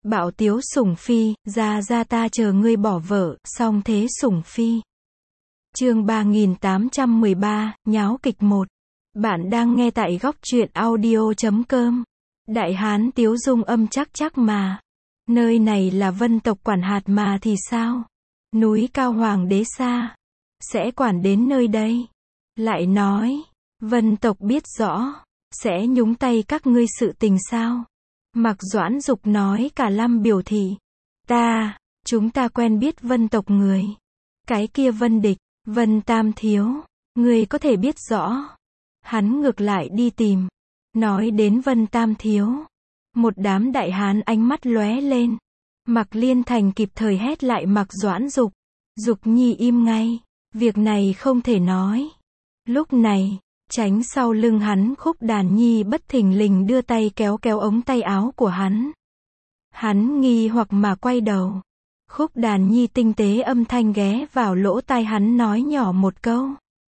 Bảo Tiếu Sủng Phi, ra ta chờ ngươi bỏ vợ, song thế Sủng Phi. Chương 3813, nháo kịch 1. Bạn đang nghe tại góc truyện audio.com. Đại Hán Tiếu Dung âm chắc mà. Nơi này là Vân tộc quản hạt mà thì sao? Núi cao hoàng đế xa. Sẽ quản đến nơi đây. Lại nói, Vân tộc biết rõ. Sẽ nhúng tay các ngươi sự tình sao? Mạc Doãn Dục nói cả lâm biểu thị. Chúng ta quen biết Vân tộc người. Cái kia Vân Địch, Vân Tam Thiếu, người có thể biết rõ. Hắn ngược lại đi tìm. Nói đến Vân Tam Thiếu. Một đám đại hán ánh mắt lóe lên. Mạc Liên Thành kịp thời hét lại Mạc Doãn Dục. Dục nhi im ngay. Việc này không thể nói. Lúc này, tránh sau lưng hắn Khúc Đàn Nhi bất thình lình đưa tay kéo ống tay áo của hắn. Hắn nghi hoặc mà quay đầu. Khúc Đàn Nhi tinh tế âm thanh ghé vào lỗ tai hắn nói nhỏ một câu.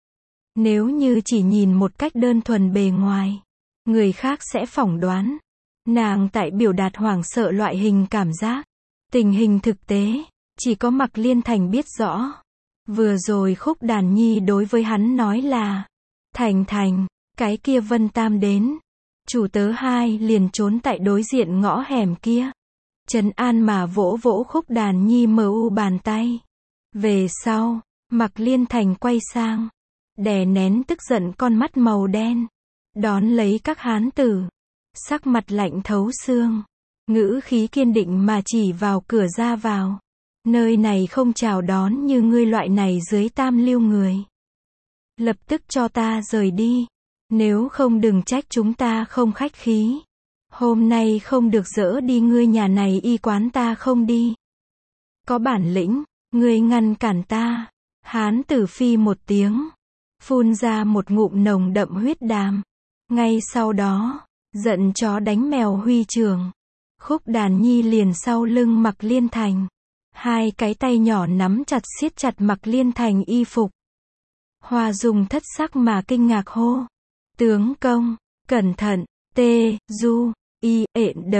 Nếu như chỉ nhìn một cách đơn thuần bề ngoài, người khác sẽ phỏng đoán nàng tại biểu đạt hoảng sợ loại hình cảm giác. Tình hình thực tế, chỉ có Mạc Liên Thành biết rõ. Vừa rồi Khúc Đàn Nhi đối với hắn nói là Thành, cái kia Vân Tam đến. Chủ tớ hai liền trốn tại đối diện ngõ hẻm kia. Trấn an mà vỗ Khúc Đàn Nhi mu bàn tay. Về sau, Mạc Liên Thành quay sang, đè nén tức giận con mắt màu đen. Đón lấy các hán tử. Sắc mặt lạnh thấu xương. Ngữ khí kiên định mà chỉ vào cửa ra vào. Nơi này không chào đón như ngươi loại này dưới tam lưu người. Lập tức cho ta rời đi. Nếu không đừng trách chúng ta không khách khí. Hôm nay không được dỡ đi ngươi nhà này y quán ta không đi. Có bản lĩnh, ngươi ngăn cản ta. Hán tử phi một tiếng. Phun ra một ngụm nồng đậm huyết đàm. Ngay sau đó, giận chó đánh mèo huy trường. Khúc Đàn Nhi liền sau lưng Mạc Liên Thành. Hai cái tay nhỏ nắm chặt siết chặt Mạc Liên Thành y phục. Hoa Dung thất sắc mà kinh ngạc hô. Tướng công, cẩn thận, du, i, đ,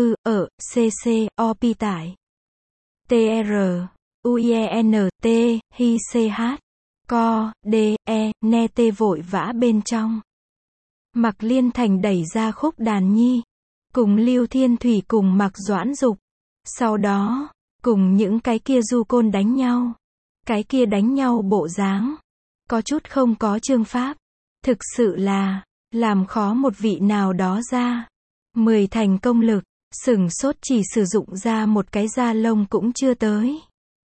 c, o, pi tải. tr, u, n, t, hi, ch, co, d, ne tê vội vã bên trong. Mạc Liên Thành đẩy ra Khúc Đàn Nhi. Cùng Lưu Thiên Thủy cùng Mạc Doãn Dục. Sau đó, cùng những cái kia du côn đánh nhau. Cái kia đánh nhau bộ dáng. Có chút không có chương pháp. Thực sự là, làm khó một vị nào đó ra. 10 thành công lực, sửng sốt chỉ sử dụng ra một cái da lông cũng chưa tới.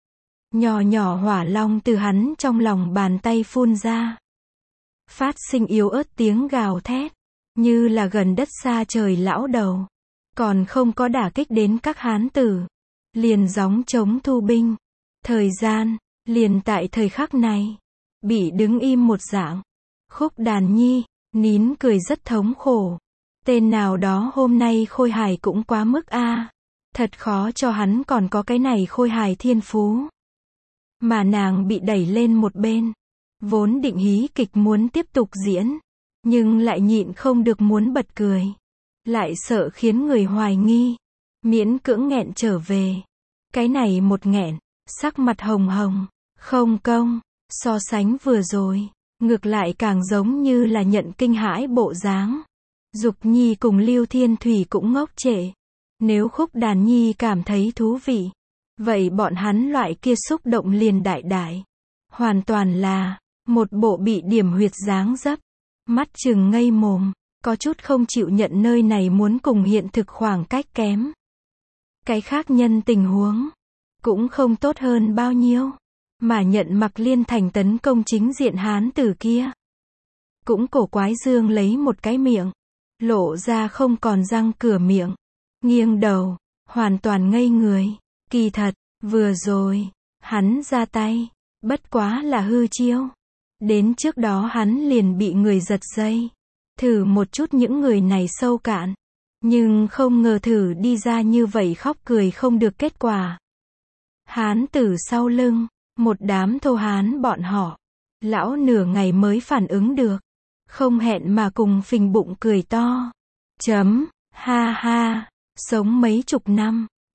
Nhỏ hỏa long từ hắn trong lòng bàn tay phun ra. Phát sinh yếu ớt tiếng gào thét. Như là gần đất xa trời lão đầu. Còn không có đả kích đến các hán tử. Liền gióng chống thu binh. Thời gian, liền tại thời khắc này. Bị đứng im một dạng. Khúc Đàn Nhi, nín cười rất thống khổ. Tên nào đó hôm nay khôi hài cũng quá mức a. Thật khó cho hắn còn có cái này khôi hài thiên phú. Mà nàng bị đẩy lên một bên. Vốn định hí kịch muốn tiếp tục diễn. Nhưng lại nhịn không được muốn bật cười. Lại sợ khiến người hoài nghi. Miễn cưỡng nghẹn trở về. Cái này một nghẹn, sắc mặt hồng hồng. Không công, so sánh vừa rồi. Ngược lại càng giống như là nhận kinh hãi bộ dáng. Dục Nhi cùng Lưu Thiên Thủy cũng ngốc trệ. Nếu Khúc Đàn Nhi cảm thấy thú vị. Vậy bọn hắn loại kia xúc động liền đại. Hoàn toàn là một bộ bị điểm huyệt dáng dấp. Mắt trừng ngây mồm. Có chút không chịu nhận nơi này muốn cùng hiện thực khoảng cách kém. Cái khác nhân tình huống. Cũng không tốt hơn bao nhiêu. Mà nhận Mạc Liên Thành tấn công chính diện hán tử kia. Cũng cổ quái dương lấy một cái miệng. Lộ ra không còn răng cửa miệng. Nghiêng đầu. Hoàn toàn ngây người. Kỳ thật, vừa rồi. Hắn ra tay. Bất quá là hư chiêu. Đến trước đó hắn liền bị người giật dây. Thử một chút những người này sâu cạn. Nhưng không ngờ thử đi ra như vậy khóc cười không được kết quả. Hán tử sau lưng. Một đám thô hán bọn họ. Lão nửa ngày mới phản ứng được. Không hẹn mà cùng phình bụng cười to. Ha ha. Sống mấy chục năm.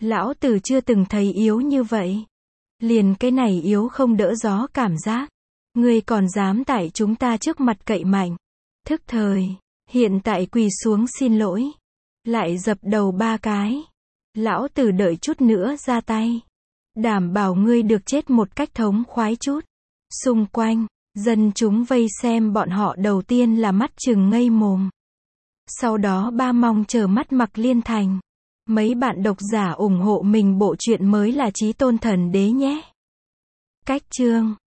Lão tử chưa từng thấy yếu như vậy. Liền cái này yếu không đỡ gió cảm giác. Ngươi còn dám tại chúng ta trước mặt cậy mạnh. Thức thời. Hiện tại quỳ xuống xin lỗi. Lại dập đầu 3 cái. Lão tử đợi chút nữa ra tay. Đảm bảo ngươi được chết một cách thống khoái chút. Xung quanh, dân chúng vây xem bọn họ đầu tiên là mắt trừng ngây mồm. Sau đó ba mong chờ mắt mặc liên thành. Mấy bạn độc giả ủng hộ mình bộ truyện mới là Chí Tôn Thần Đế nhé. Cách chương